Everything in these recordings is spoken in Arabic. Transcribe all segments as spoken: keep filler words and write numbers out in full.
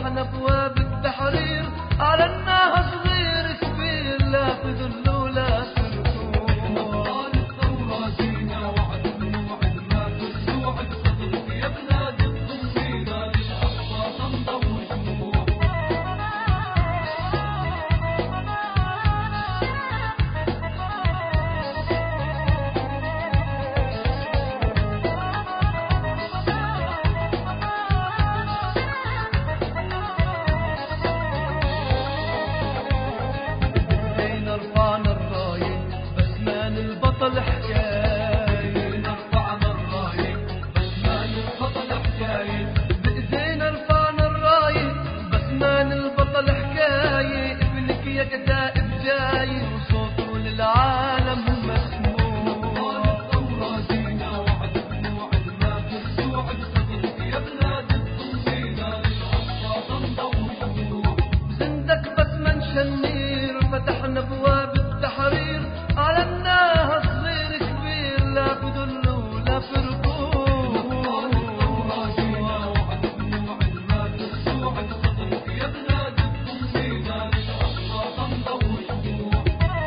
فتحنا ابواب التحرير، اعلناها صغير كبير لا في ذل ولا في ركوع. الثورة جينا وعد بنوعد ما ترجوع بصدرك يا بلاد الضمينا للأقصى تنضم شموع. رفعنا الراية بسمان البطل حكاية، رفعنا الراية بسمان البطل حكاية، بإيدينا رفعنا الراية بسمان البطل حكاية، ابنك يا كتائب جاي وصوته للعالم مسموع. الثورة جينا وعد بنوعد ما ترجوع بصدرك يا بلاد الضمينا للأقصى تنضم شموع. بزندك بس ما نشنير فتحنا ابواب التحرير، اعلناها صغير كبير لا في ذل ولا في ركوع. الثورة جينا وعد بنوعد ما ترجوع بصدرك يا بلاد الضمينا للأقصى تنضم شموع.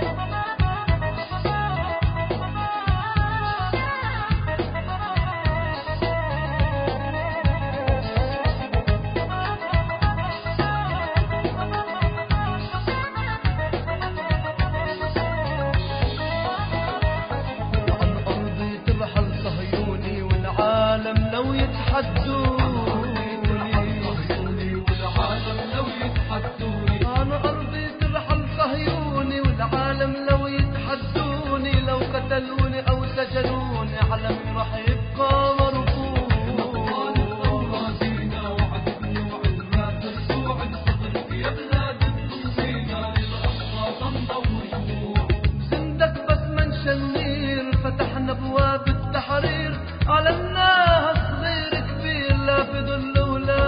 لو يتحدوني والعالم لو يتحدوني، أنا أرضي ترحل صهيوني والعالم لو يتحدوني، لو قتلوني أو سجنوني علمي راح يبقى مرفوع. الثورة جينا وعد بنوعد ما ترجوع بصدرك يا بلاد الضمينا للأقصى تنضم شموع. بزندك بس ما نشنير فتحنا ابواب التحرير، اعلناها صغير كبير لا في ذل ولا في ركوع. الثورة جينا وعد بنوعد ما ترجوع بصدرك يا بلاد الضمينا للأقصى تنضم شموع. بزندك بس ما نشنير فتحنا ابواب التحرير، اعلناها صغير كبير لا في ذل ولا في ركوع.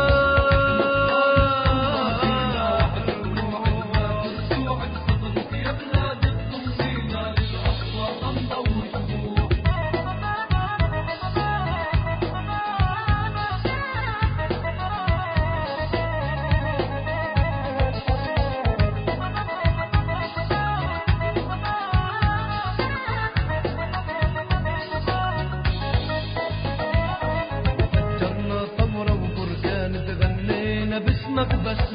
باسمك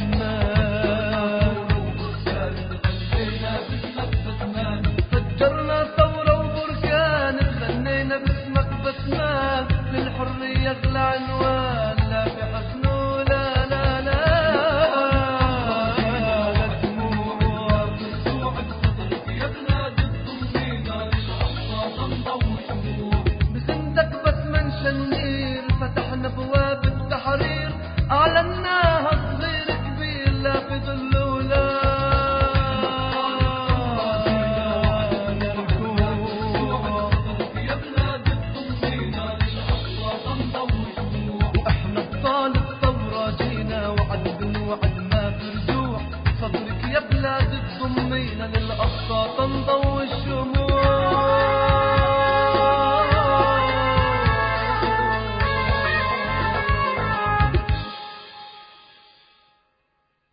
بسمان، فجرنا ثورة وبركان تغنينا باسمك بسمان، للحرية اغلى عنوان لا في حزن ولا لا لا لا دموع. ترجوع بصدرك يا بلاد الضمينا للأقصى تنضم شموع. بزندك بس ما نشنير فتحنا ابواب التحرير، اعلناها صغير كبير لا في ذل